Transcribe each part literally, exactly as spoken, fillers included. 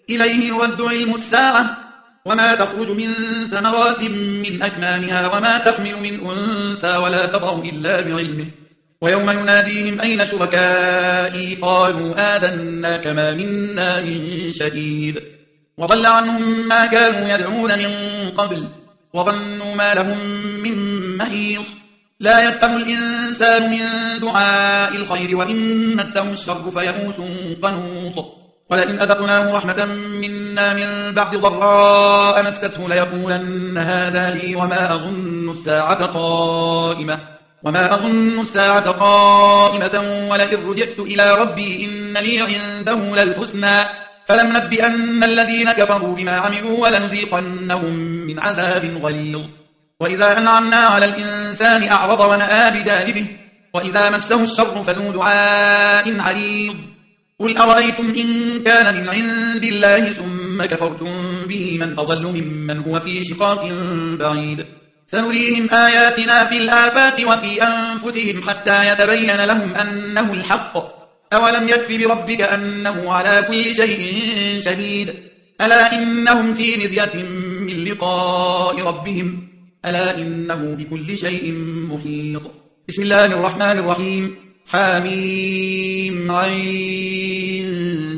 إليه يرد علم الساعة وما تخرج من ثمرات من أكمامها وما تحمل من أنثى ولا تضع إلا بعلمه ويوم يناديهم أين شركائي قالوا آذناك ما منا من شهيد وضل عنهم ما كانوا يدعون من قبل وظنوا ما لهم من محيص لا يسأم الإنسان من دعاء الخير وإن مسه الشر فيئوس قنوط ولئن أذقناه رحمة منا من بعد ضراء مسته ليقولن هذا لي وما أظن الساعة قائمة وما أظن الساعة قائمة ولئن رجعت إلى ربي إن لي عنده للحسنى فلننبئن الذين كفروا بما عملوا ولنذيقنهم من عذاب غليظ وإذا أنعمنا على الإنسان أعرض ونأى بجانبه وإذا مسه الشر فذو دعاء عريض قل أرأيتم إن كان من عند الله ثم كفرتم به من أضل ممن هو في شقاق بعيد سنريهم آياتنا في الآفاق وفي أنفسهم حتى يتبين لهم أنه الحق أولم يكف بربك أنه على كل شيء شهيد ألا إنهم في مرية من لقاء ربهم ألا إنه بكل شيء محيط بسم الله الرحمن الرحيم حميم عين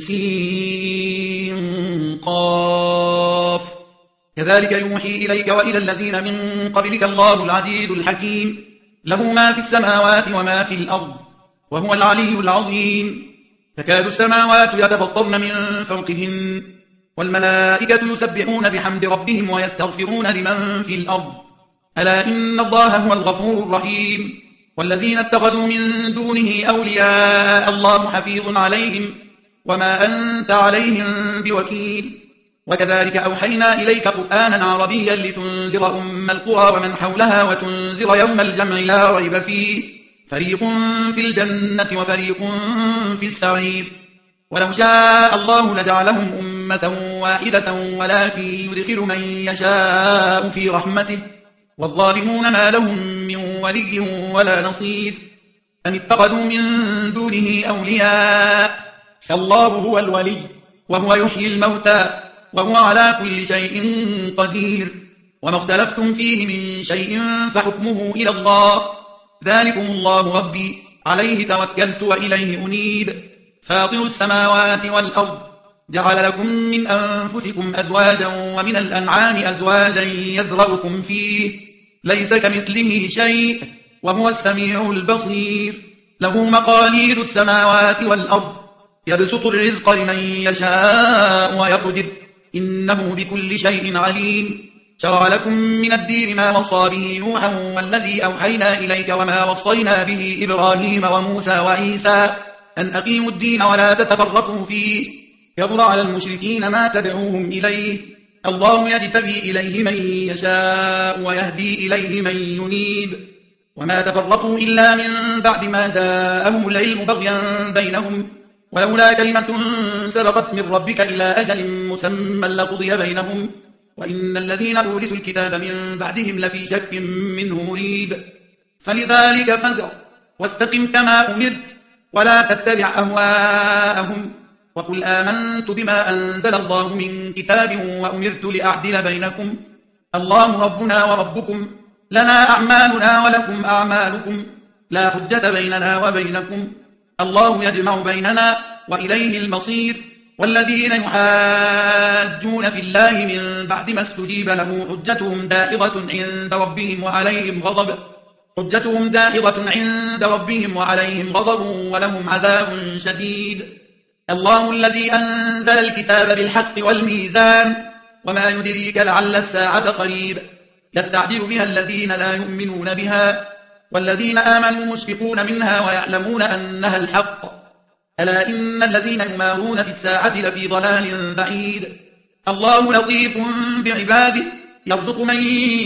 سين قاف كذلك يوحي إليك وإلى الذين من قبلك الله العزيز الحكيم له ما في السماوات وما في الأرض وهو العلي العظيم تكاد السماوات يتفطرن من فوقهن والملائكة يسبحون بحمد ربهم ويستغفرون لمن في الأرض ألا إن الله هو الغفور الرحيم والذين اتخذوا من دونه أولياء الله حفيظ عليهم وما أنت عليهم بوكيل وكذلك أوحينا إليك قرآنا عربيا لتنذر أم القرى ومن حولها وتنذر يوم الجمع لا ريب فيه فريق في الجنة وفريق في السعير ولو شاء الله لجعلهم أمة واحدة ولكن يدخل من يشاء في رحمته والظالمون ما لهم من ولي ولا نصير أم اتخذوا من دونه أولياء فالله هو الولي وهو يحيي الموتى وهو على كل شيء قدير وما اختلفتم فيه من شيء فحكمه إلى الله ذلكم الله ربي عليه توكلت وإليه أنيب فاطر السماوات والأرض جعل لكم من أنفسكم أزواجا ومن الأنعام أزواجا يذرأكم فيه ليس كمثله شيء وهو السميع البصير له مقاليد السماوات والأرض يبسط الرزق لمن يشاء ويقدر إنه بكل شيء عليم شرع لكم من الدين ما وصى به نوحا والذي أوحينا إليك وما وصينا به إبراهيم وموسى وعيسى أن أقيموا الدين ولا تتفرقوا فيه كبر على المشركين ما تدعوهم إليه الله يجتبي إليه من يشاء ويهدي إليه من ينيب وما تفرقوا إلا من بعد ما جاءهم العلم بغيا بينهم ولولا كلمة سبقت من ربك إلى أجل مسمى لقضي بينهم وإن الذين أورثوا الكتاب من بعدهم لفي شك منه مريب فلذلك فادع واستقم كما أمرت ولا تتبع أهواءهم وقل آمنت بما أنزل الله من كتاب وأمرت لأعدل بينكم الله ربنا وربكم لنا أعمالنا ولكم أعمالكم لا حجة بيننا وبينكم الله يجمع بيننا وإليه المصير والذين يحاجون في الله من بعد ما استجيب له حجتهم دائغة عند ربهم وعليهم غضب حجتهم دائغة عند ربهم وعليهم غضب ولهم عذاب شديد الله الذي أنزل الكتاب بالحق والميزان وما يدريك لعل الساعة قريب يستعجل بها الذين لا يؤمنون بها والذين آمنوا مشفقون منها ويعلمون أنها الحق ألا إن الذين يمارون في الساعة لفي ضلال بعيد الله لطيف بعباده يرزق من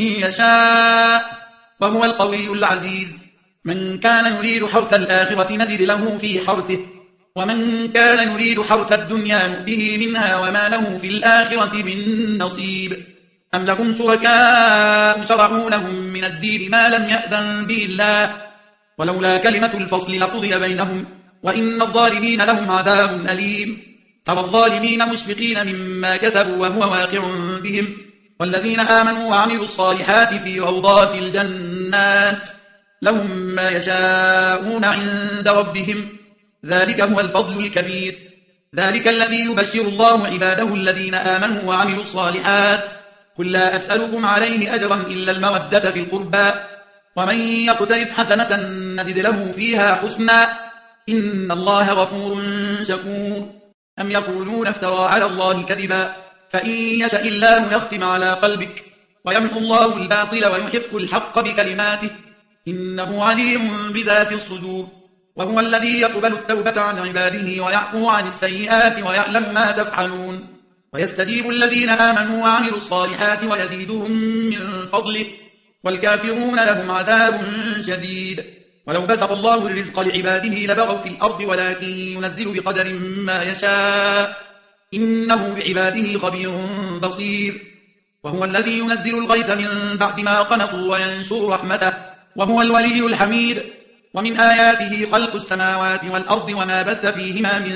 يشاء وهو القوي العزيز من كان يريد حرث الآخرة نزد له في حرثه ومن كان يريد حرث الدنيا نؤته منها وما له في الآخرة من نصيب أم لهم شركاء شرعوا لهم من الدين ما لم يأذن به الله ولولا كلمة الفصل لقضي بينهم وإن الظالمين لهم عذاب أليم ترى الظالمين مشفقين مما كسبوا وهو واقع بهم والذين آمنوا وعملوا الصالحات في روضات الجنات لهم ما يشاءون عند ربهم ذلك هو الفضل الكبير ذلك الذي يبشر الله عباده الذين آمنوا وعملوا الصالحات قل لا أسألكم عليه أجرا إلا المودة في القربى ومن يقترف حسنة نزد له فيها حسنا إن الله غفور شكور أم يقولون افترى على الله كذبا فإن يشأ الله يختم على قلبك ويمحو الله الباطل ويحق الحق بكلماته إنه عليم بذات الصدور وهو الذي يقبل التوبة عن عباده ويعفو عن السيئات ويعلم ما تفعلون ويستجيب الذين آمنوا وعملوا الصالحات ويزيدهم من فضله والكافرون لهم عذاب شديد ولو بسط الله الرزق لعباده لبغوا في الأرض ولكن ينزل بقدر ما يشاء إنه بعباده خبير بصير وهو الذي ينزل الغيث من بعد ما قنطوا وينشر رحمته وهو الولي الحميد ومن آياته خلق السماوات والأرض وما بث فيهما من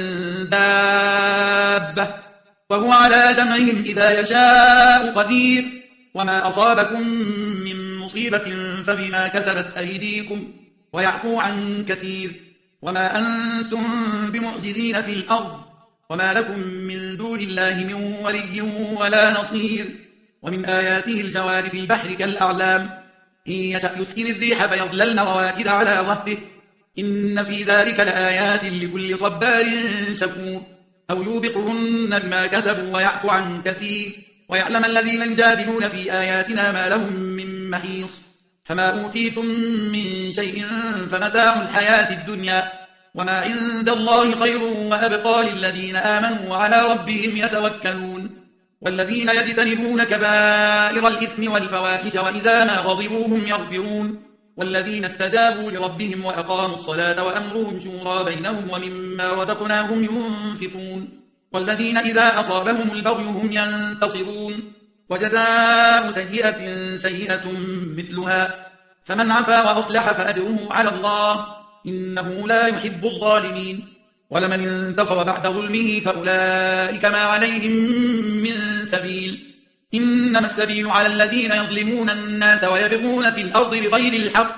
دابة وهو على جمعهم إذا يشاء قدير وما أصابكم من مصيبة فبما كسبت أيديكم ويعفو عن كثير وما أنتم بمعجزين في الأرض وما لكم من دون الله من ولي ولا نصير ومن آياته الجوار في البحر كالأعلام إن يشأ يسكن الريح فيظللن رواكد على ظهره إن في ذلك لآيات لكل صبار شكور أو يوبقهن بما كسبوا ويعفو عن كثير ويعلم الذين يجادلون في آياتنا ما لهم من محيص فما أوتيتم من شيء فمتاع الحياة الدنيا وما عند الله خير وأبقى للذين آمنوا وعلى ربهم يتوكلون والذين يجتنبون كبائر الإثم والفواحش وإذا ما غضبوا هم يغفرون والذين استجابوا لربهم وأقاموا الصلاة وأمرهم شورى بينهم ومما رزقناهم ينفقون والذين إذا أصابهم البغي هم ينتصرون وجزاء سيئة سيئة مثلها فمن عفا وأصلح فأجره على الله إنه لا يحب الظالمين ولمن انتصر بعد ظلمه فأولئك ما عليهم من سبيل إنما السبيل على الذين يظلمون الناس ويبغون في الأرض بغير الحق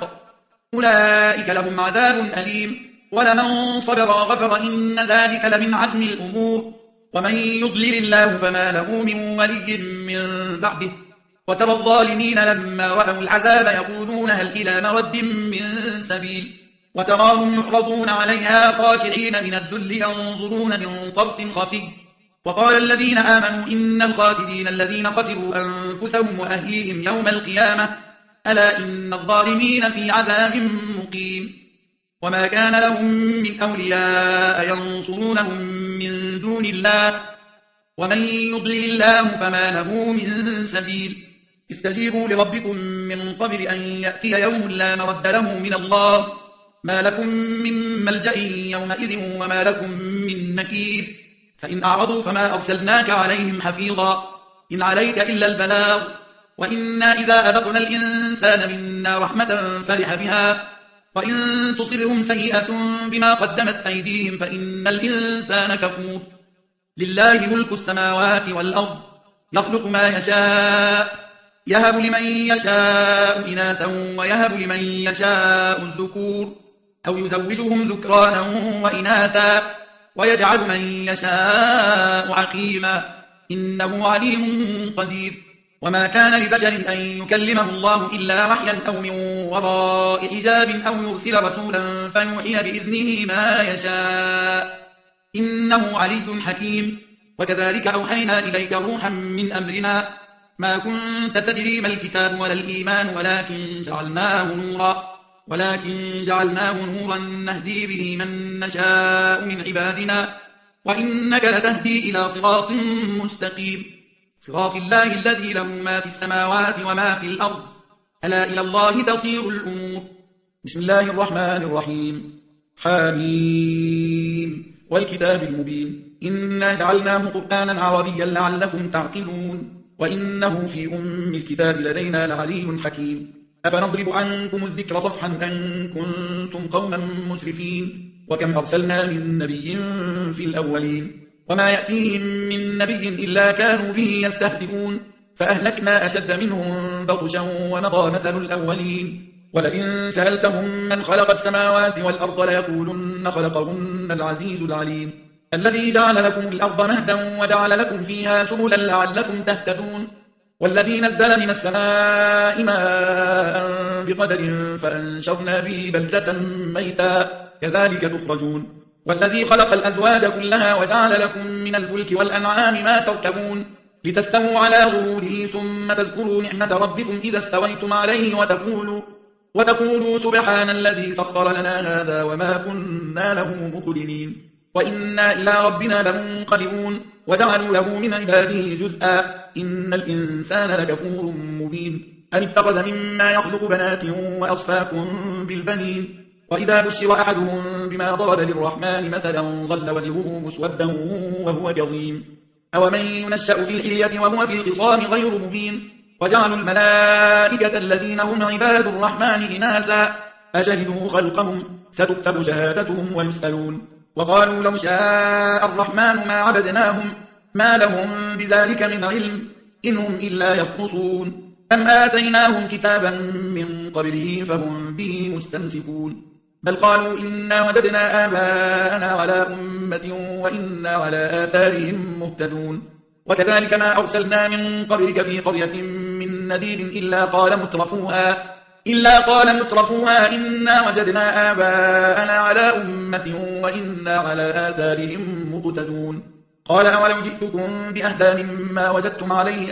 أولئك لهم عذاب أليم ولمن صبر وغفر إن ذلك لمن عزم الأمور ومن يضلل الله فما له من ولي من بعده وترى الظالمين لما رأوا العذاب يقولون هل إلى مرد من سبيل وتراهم يعرضون عليها خاشعين من الذل ينظرون من طرف خفي وقال الذين آمنوا إن الخاسرين الذين خسروا أنفسهم وأهليهم يوم القيامة ألا إن الظالمين في عذاب مقيم وما كان لهم من أولياء ينصرونهم من دون الله ومن يضلل الله فما له من سبيل استجيبوا لربكم من قبل أن يأتي يوم لا مرد له من الله ما لكم من ملجأ يومئذ وما لكم من نكير فإن أعرضوا فما أرسلناك عليهم حفيظا إن عليك إلا البلاغ وإنا إذا أذقنا الإنسان منا رحمة فرح بها وإن تصرهم سيئة بما قدمت أيديهم فإن الإنسان كفور لله ملك السماوات والأرض يخلق ما يشاء يهب لمن يشاء إناثا ويهب لمن يشاء الذكور أو يزوجهم ذكرانا وإناثا ويجعل من يشاء عقيما إنه عليم قدير وما كان لبشر أن يكلمه الله إلا وحيا أو من وراء حجاب أو يرسل رسولا فيوحي بإذنه ما يشاء إنه علي حكيم وكذلك أوحينا إليك روحا من أمرنا ما كنت تدري ما الكتاب ولا الإيمان ولكن جعلناه نورا ولكن جعلناه نورا نهدي به من نشاء من عبادنا وإنك لتهدي إلى صراط مستقيم صراط الله الذي له ما في السماوات وما في الأرض ألا إلى الله تصير الأمور بسم الله الرحمن الرحيم حميم والكتاب المبين إنا جعلناه قرآنا عربيا لعلكم تعقلون وإنه في أم الكتاب لدينا لعلي حكيم أفنضرب عنكم الذكر صفحا أن كنتم قوما مسرفين وكم أرسلنا من نبي في الأولين وما يأتيهم من نبي إلا كانوا به يستهزئون فأهلكنا أشد منهم بطشا ومضى مثل الأولين ولئن سألتهم من خلق السماوات والأرض ليقولن خلقهن العزيز العليم الذي جعل لكم الأرض مهدا وجعل لكم فيها سبلا لعلكم تهتدون والذي نزل من السماء ماء بقدر فأنشرنا به بلدة ميتا كذلك تخرجون والذي خلق الأزواج كلها وجعل لكم من الفلك والأنعام ما تركبون لتستووا على ظهوره ثم تذكروا نعمة ربكم إذا استويتم عليه وتقولوا, وتقولوا سبحان الذي سخر لنا هذا وما كنا له مقرنين وإنا إلى ربنا لمنقلبون وجعلوا له من عباده جزءا إن الإنسان لكفور مبين أن اتخذ مما يخلق بنات وأصفاكم بالبنين وإذا بشر أحدهم بما ضرب للرحمن مثلا ظل وجهه مسودا وهو كظيم أومن ينشأ في الحلية وهو في الخصام غير مبين وجعلوا الملائكة الذين هم عباد الرحمن إناثا أشهدوا خلقهم ستكتب شهادتهم ويسألون وقالوا لو شاء الرحمن ما عبدناهم ما لهم بذلك من علم إنهم إلا يخرصون أم آتيناهم كتابا من قبله فهم به مستمسكون بل قالوا إنا وجدنا آباءنا على أمة وإنا على آثارهم مهتدون وكذلك ما أرسلنا من قبلك في قرية من نذير إلا قال مترفوها إلا قال مترفوها إنا وجدنا آباءنا على أمة وإنا على آثارهم مقتدون قال أولو جئتكم بأهدى مما وجدتم عليه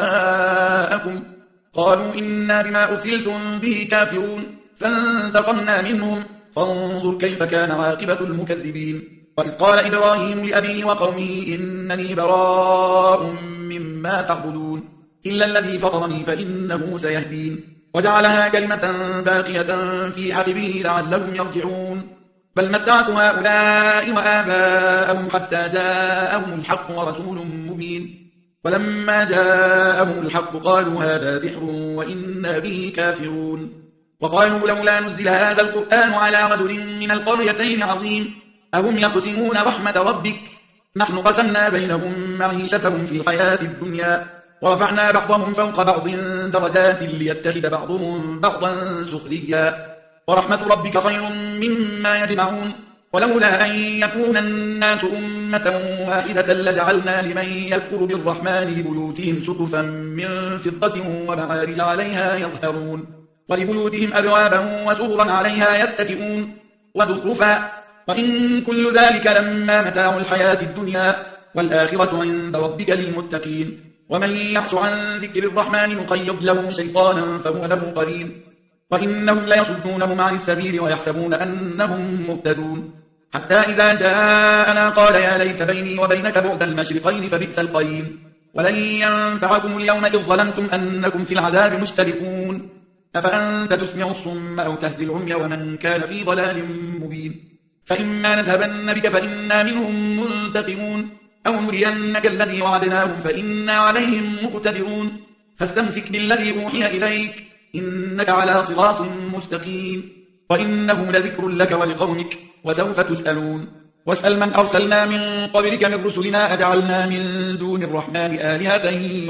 آباءكم قالوا إنا بما أرسلتم به كافرون فانتقمنا منهم فانظر كيف كان عاقبة المكذبين وإذ قال إبراهيم لأبيه وقومه إنني براء مما تعبدون إلا الذي فطرني فإنه سيهدين وجعلها كلمة باقية في عقبه لعلهم يرجعون بل متعت هؤلاء وآباءهم حتى جاءهم الحق ورسول مبين ولما جاءهم الحق قالوا هذا سحر وإنا به كافرون وقالوا لولا نزل هذا القرآن على رجل من القريتين عظيم أهم يقسمون رحمة ربك نحن قسمنا بينهم معيشتهم في الحياة الدنيا ورفعنا بعضهم فوق بعض درجات ليتخذ بعضهم بعضا سخريا ورحمة ربك خير مما يجمعون ولولا أن يكون الناس أمة واحدة لجعلنا لمن يكفر بالرحمن لبيوتهم سقفا من فضة ومعارج عليها يظهرون ولبيوتهم أبوابا وسررا عليها يتكئون وزخرفا وإن كل ذلك لما متاع الحياة الدنيا والآخرة عند ربك للمتقين ومن يعش عن ذكر الرحمن نقيض له شيطانا فهو له قرين وإنهم ليصدونهم عن السبيل ويحسبون أنهم مهتدون حتى إذا جاءنا قال يا ليت بيني وبينك بعد المشرقين فبئس القرين ولن ينفعكم اليوم إذ ظلمتم أنكم في العذاب مشتركون أفأنت تسمع الصم أو تهدي العمي ومن كان في ضلال مبين فإما نذهبن بك فإنا منهم منتقمون أو نرينك الذي وعدناهم فإنا عليهم مقتدرون فاستمسك بالذي أوحي إليك إنك على صراط مستقيم وإنه لذكر لك ولقومك وسوف تسألون واسأل من أرسلنا من قبلك من رسلنا أجعلنا من دون الرحمن آلهة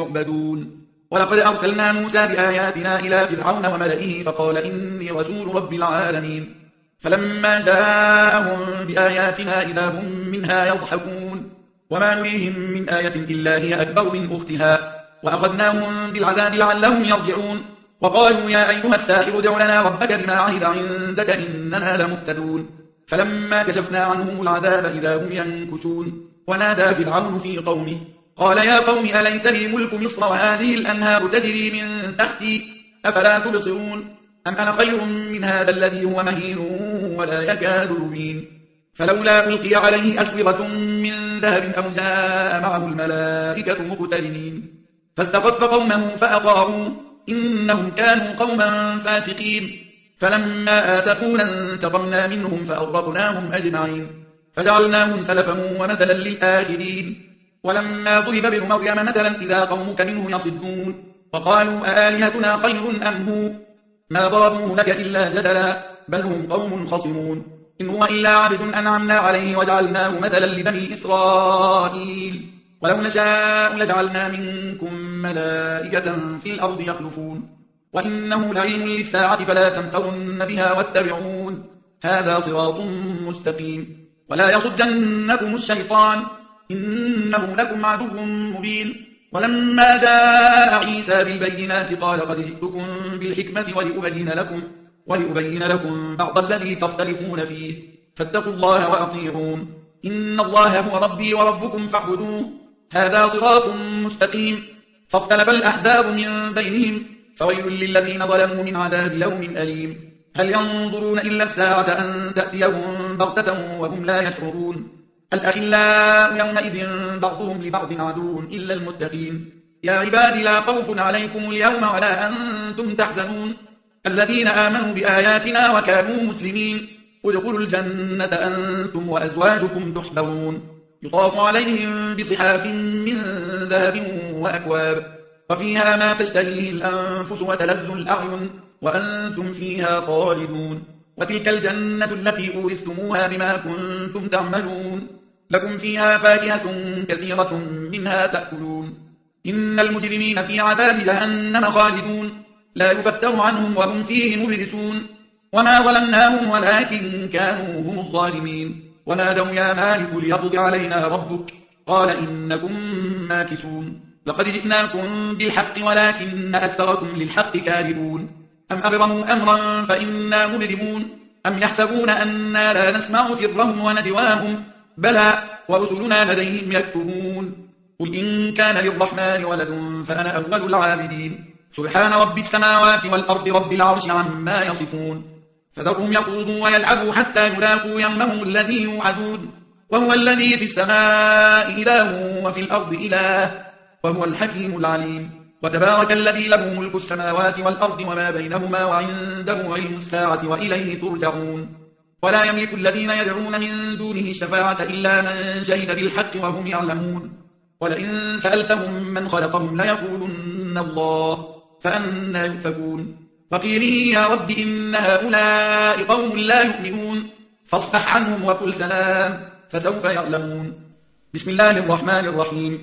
يعبدون ولقد أرسلنا موسى بآياتنا إلى فرعون وملئه فقال إني رسول رب العالمين فلما جاءهم بآياتنا إذا هم منها يضحكون وما نريهم من آية إلا هي أكبر من أختها وأخذناهم بالعذاب لعلهم يرجعون وقالوا يا أيها الساحر ادع لنا ربك بما عهد عندك إننا لمهتدون فلما كشفنا عنهم العذاب إذا هم ينكثون ونادى فرعون في قومه قال يا قوم أليس لي ملك مصر وهذه الأنهار تجري من تحتي أفلا تبصرون أم أنا خير من هذا الذي هو مهين ولا يكاد يبين فلولا ألقي عليه أسورة من ذهب أو جاء معه الملائكة مقترنين فاستخف قومه فأطاعوه إنهم كانوا قوما فاسقين فلما آسفونا انتقمنا منهم فأغرقناهم أجمعين فجعلناهم سلفا ومثلا للآخرين ولما ضرب ابن مريم مثلا إذا قومك منه يصدون وقالوا أآلهتنا خير أم هو ما ضربوه لك إلا جدلا بل هم قوم خصمون إن هو إلا عبد أنعمنا عليه وجعلناه مثلا لبني إسرائيل ولو نشاء لجعلنا منكم ملائكة في الأرض يخلفون وإنه لعلم للساعة فلا تمترن بها واتبعون هذا صراط مستقيم ولا يصدنكم الشيطان إنه لكم عدو مبين ولما جاء عيسى بالبينات قال قد جئتكم بالحكمة ولأبين لكم, ولأبين لكم بعض الذي تختلفون فيه فاتقوا الله وأطيعون إن الله هو ربي وربكم فاعبدوه هذا صراط مستقيم فاختلف الأحزاب من بينهم فويل للذين ظلموا من عذاب يوم أليم هل ينظرون إلا الساعة أن تأتيهم بغتة وهم لا يشعرون الأخلاء يومئذ بعضهم لبعض عدو إلا المتقين يا عباد لا خوف عليكم اليوم ولا أنتم تحزنون الذين آمنوا بآياتنا وكانوا مسلمين ادخلوا الجنة أنتم وأزواجكم تحبرون يطاف عليهم بصحاف من ذهب وأكواب وفيها ما تشتهيه الأنفس وتلذ الأعين وأنتم فيها خالدون وتلك الجنة التي أورثتموها بما كنتم تعملون لكم فيها فاكهة كثيرة منها تأكلون إن المجرمين في عذاب جهنم خالدون لا يفتر عنهم وهم فيه مبلسون وما ظلمناهم ولكن كانوا هم الظالمين ونادوا يا مالك ليقض علينا ربك قال إنكم ماكثون لقد جئناكم بالحق ولكن أكثركم للحق كاذبون أم أبرموا أمرا فإنا مبرمون أم يحسبون أنا لا نسمع سرهم ونجواهم بلى ورسلنا لديهم يكتبون قل إن كان للرحمن ولد فأنا أول العابدين سبحان رب السماوات والأرض رب العرش عما يصفون فذرهم يخوضوا ويلعبوا حتى يلاقوا يومهم الذي يوعدون وهو الذي في السماء إله وفي الأرض إله وهو الحكيم العليم وتبارك الذي له ملك السماوات والأرض وما بينهما وعنده علم الساعة وإليه ترجعون ولا يملك الذين يدعون من دونه الشفاعة إلا من شهد بالحق وهم يعلمون ولئن سألتهم من خلقهم ليقولن الله فأنى يؤفكون وقيله يا رب إن هؤلاء قوم لا يؤمنون فاصفح عنهم وقل سلام فسوف يعلمون بسم الله الرحمن الرحيم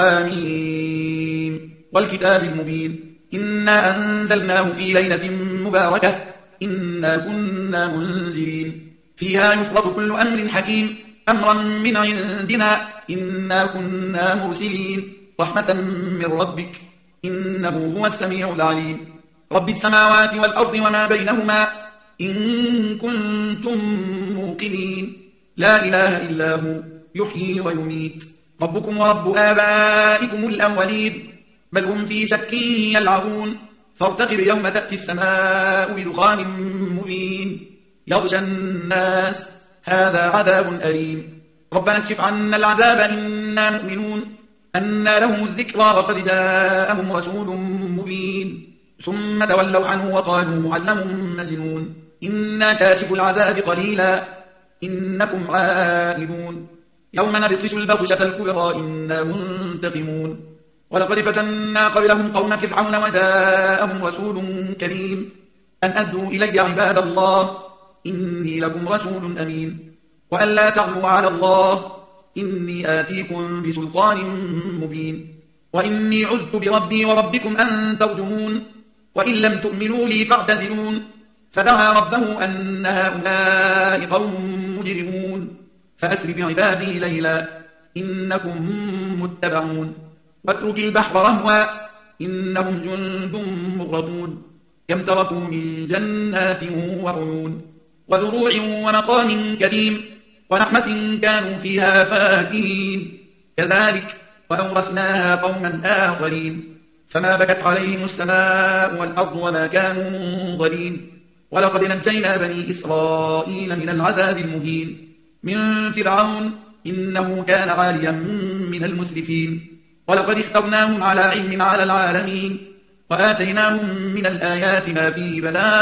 حميم والكتاب المبين إنا أنزلناه في ليلة مباركة إنا كنا منذرين فيها يفرق كل أمر حكيم أمرا من عندنا إنا كنا مرسلين رحمة من ربك إنه هو السميع العليم رب السماوات والأرض وما بينهما إن كنتم موقنين لا إله إلا هو يحيي ويميت ربكم ورب آبائكم الأولين بل هم في شك يلعبون فارتقب يوم تأتي السماء بدخان مبين يغشى الناس هذا عذاب أليم ربنا اكشف عنا العذاب إنا مؤمنون أنى لهم الذكرى وقد جاءهم رسول مبين ثم تولوا عنه وقالوا معلم مجنون إنا كاشف العذاب قليلا إنكم عائدون يوم نبطش البطشة الكبرى إنا منتقمون ولقد فتنا قبلهم قوم فرعون وجاءهم رسول كريم أن أدوا إلي عباد الله إني لكم رسول أمين وأن لا تعلوا على الله إني آتيكم بسلطان مبين وإني عذت بربي وربكم أن ترجمون وإن لم تؤمنوا لي فاعتزلون فدعا ربه أن هؤلاء قوم مجرمون فأسر بعبادي ليلا إنكم متبعون واترك البحر رهوا إنهم جند مغرقون كم تركوا من جنات وعيون وزروع ومقام كريم ونعمة كانوا فيها فاكهين كذلك وأورثناها قوما آخرين فما بكت عليهم السماء والأرض وما كانوا منظرين ولقد نجينا بني إسرائيل من العذاب المهين من فرعون إنه كان عاليا من المسرفين ولقد اخترناهم على علم على العالمين وآتيناهم من الآيات ما فيه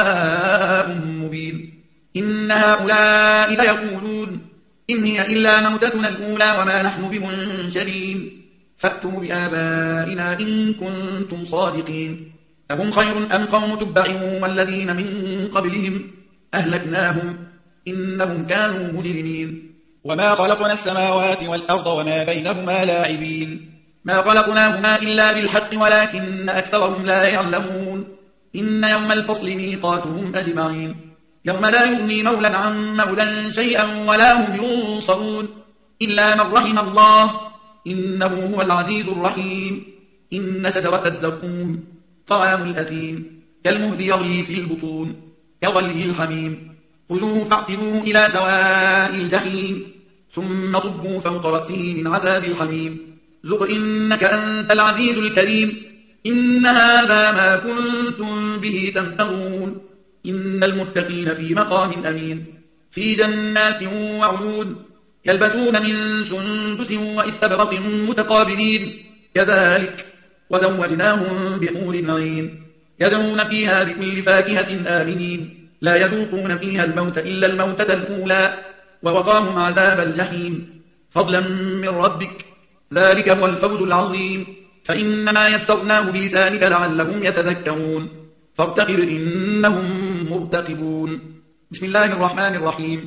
بلاء مبين إن هؤلاء ليقولون إن هي إلا موتتنا الأولى وما نحن بمنشرين فأتوا بآبائنا إن كنتم صادقين أهم خير أم قوم تبع والذين من قبلهم أهلكناهم إنهم كانوا مجرمين وما خلقنا السماوات والأرض وما بينهما لاعبين ما خلقناهما إلا بالحق ولكن أكثرهم لا يعلمون إن يوم الفصل ميقاتهم أجمعين يوم لا يغني مولا عن مولا شيئا ولا هم ينصرون إلا من رحم الله إنه هو العزيز الرحيم إن شجرة الزقوم طعام الأثيم كالمهل يغلي في البطون كغلي الحميم خذوه فاعتلوه إلى سواء الجحيم ثم صبوا فوق رأسه من عذاب الحميم ذق إنك أنت العزيز الكريم إن هذا ما كنتم به تمترون إن المتقين في مقام أمين في جنات وعيون يلبسون من سندس واستبرق متقابلين كذلك وزوجناهم بحور عين يدعون فيها بكل فاكهة آمنين لا يذوقون فيها الموت إلا الموتة الأولى ووقاهم عذاب الجحيم فضلا من ربك ذلك هو الفوز العظيم فإنما يسرناه بلسانك لعلهم يتذكرون فارتقب إنهم مرتقبون بسم الله الرحمن الرحيم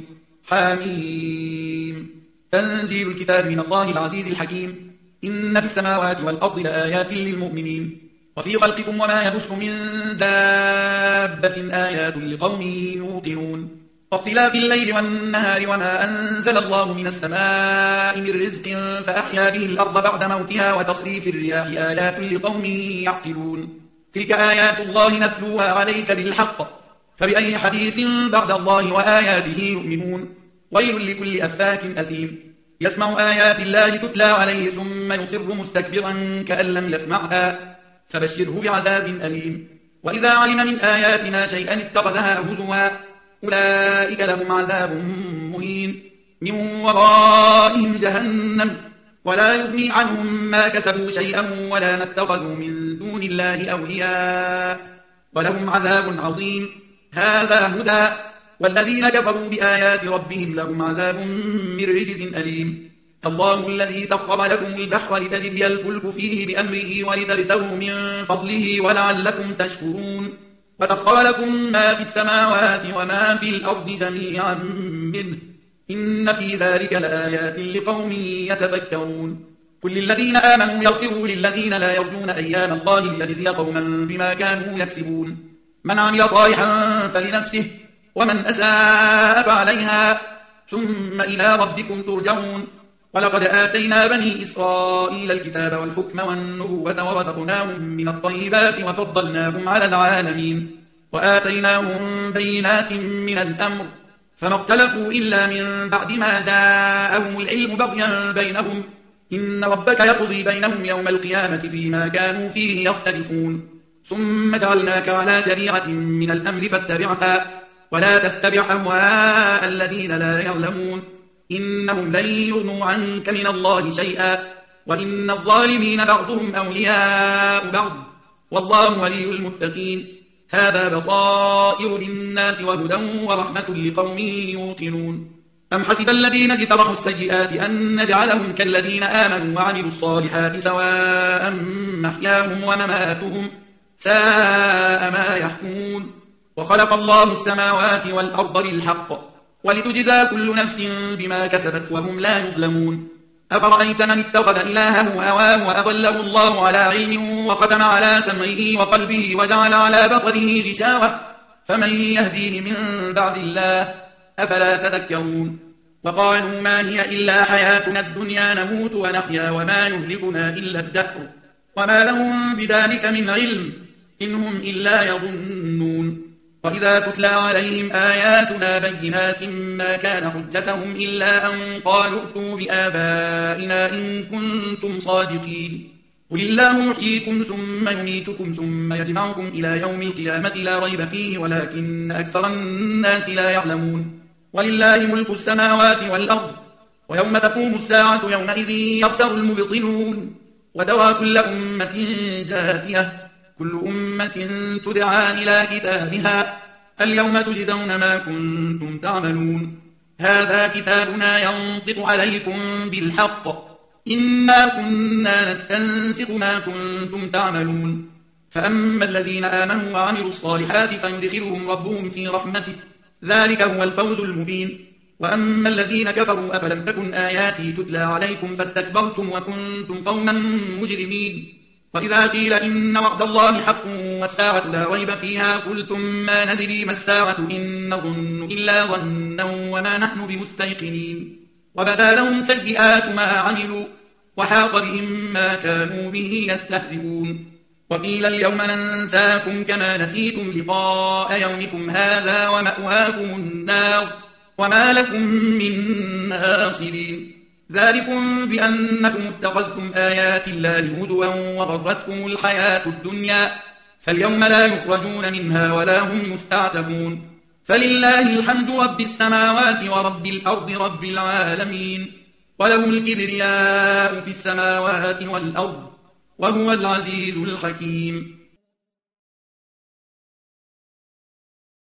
حميم تنزيل الكتاب من الله العزيز الحكيم إن في السماوات والأرض لآيات للمؤمنين وفي خلقكم وما يبث من دابة آيات لقوم يوقنون واختلاف الليل والنهار وما أنزل الله من السماء من رزق فأحيا به الأرض بعد موتها وتصريف الرياح آيات لقوم يعقلون تلك آيات الله نتلوها عليك بالحق فبأي حديث بعد الله وآياته يؤمنون ويل لكل أفاك أثيم يسمع آيات الله تتلى عليه ثم يصر مستكبرا كأن لم يسمعها فبشره بعذاب أليم وإذا علم من آياتنا شيئا اتخذها هزوا أولئك لهم عذاب مهين من ورائهم جهنم ولا يغني عنهم ما كسبوا شيئا ولا ما اتخذوا من دون الله أولياء ولهم عذاب عظيم هذا هدى والذين كفروا بآيات ربهم لهم عذاب من رجز أليم الله الذي سخر لكم البحر لتجري الفلك فيه بأمره ولتبتغوا من فضله ولعلكم تشكرون وسخر لكم ما في السماوات وما في الأرض جميعا منه إن في ذلك لآيات لقوم يتفكرون كل الذين آمنوا يغفروا للذين لا يرجون أيام الله ليجزي قوما بما كانوا يكسبون من عمل صالحا فلنفسه ومن أساء فعليها ثم إلى ربكم ترجعون ولقد آتينا بني إسرائيل الكتاب والحكم والنبوة ورزقناهم من الطيبات وفضلناهم على العالمين وآتيناهم بينات من الأمر فما اختلفوا إلا من بعد ما جاءهم العلم بغيا بينهم إن ربك يقضي بينهم يوم القيامة فيما كانوا فيه يختلفون ثم جعلناك على شريعة من الأمر فاتبعها ولا تتبع أهواء الذين لا يعلمون إنهم لن يغنوا عنك من الله شيئا وإن الظالمين بعضهم أولياء بعض والله ولي المتقين هذا بصائر للناس وهدى ورحمة لقوم يوقنون أم حسب الذين اجترحوا السيئات أن نجعلهم كالذين آمنوا وعملوا الصالحات سواء محياهم ومماتهم ساء ما يحكمون وخلق الله السماوات والأرض بالحق ولتجزى كل نفس بما كسبت وهم لا يظلمون أفرأيت من اتخذ إلهه هواه وأضله الله على علم وختم على سمعه وقلبه وجعل على بصره غشاوة فمن يهديه من بعد الله أفلا تذكرون وقالوا ما هي إلا حياتنا الدنيا نموت ونحيا وما يهلكنا إلا الدهر وما لهم بذلك من علم إن هم إلا يظنون وإذا تتلى عليهم آياتنا بينات ما كان حجتهم إلا أن قالوا ائتوا بآبائنا إن كنتم صادقين قل الله يحييكم ثم يميتكم ثم يجمعكم إلى يوم القيامة لا ريب فيه ولكن أكثر الناس لا يعلمون ولله ملك السماوات والأرض ويوم تقوم الساعة يومئذ يخسر المبطلون ودعا كل أمة جاثية كل أمة تدعى إلى كتابها اليوم تجزون ما كنتم تعملون هذا كتابنا ينطق عليكم بالحق إنا كنا نستنسخ ما كنتم تعملون فأما الذين آمنوا وعملوا الصالحات فيدخلهم ربهم في رحمته ذلك هو الفوز المبين. وأما الذين كفروا أفلم تكن آياتي تتلى عليكم فاستكبرتم وكنتم قوما مجرمين. وإذا قيل إن وعد الله حق والساعة لا ريب فيها قلتم ما ندري ما الساعة إن نظن إلا ظنا وما نحن بمستيقنين. وبدا لهم سيئات ما عملوا وحاق بهم ما كانوا به يستهزئون. وقيل اليوم ننساكم كما نسيتم لقاء يومكم هذا ومأواكم النار وما لكم من ناصرين. ذلكم بأنكم اتخذتم آيات الله هزوا وغرتكم الحياة الدنيا فاليوم لا يخرجون منها ولا هم يستعتبون. فلله الحمد رب السماوات ورب الأرض رب العالمين وله الكبرياء في السماوات والأرض وهو العزيز الحكيم.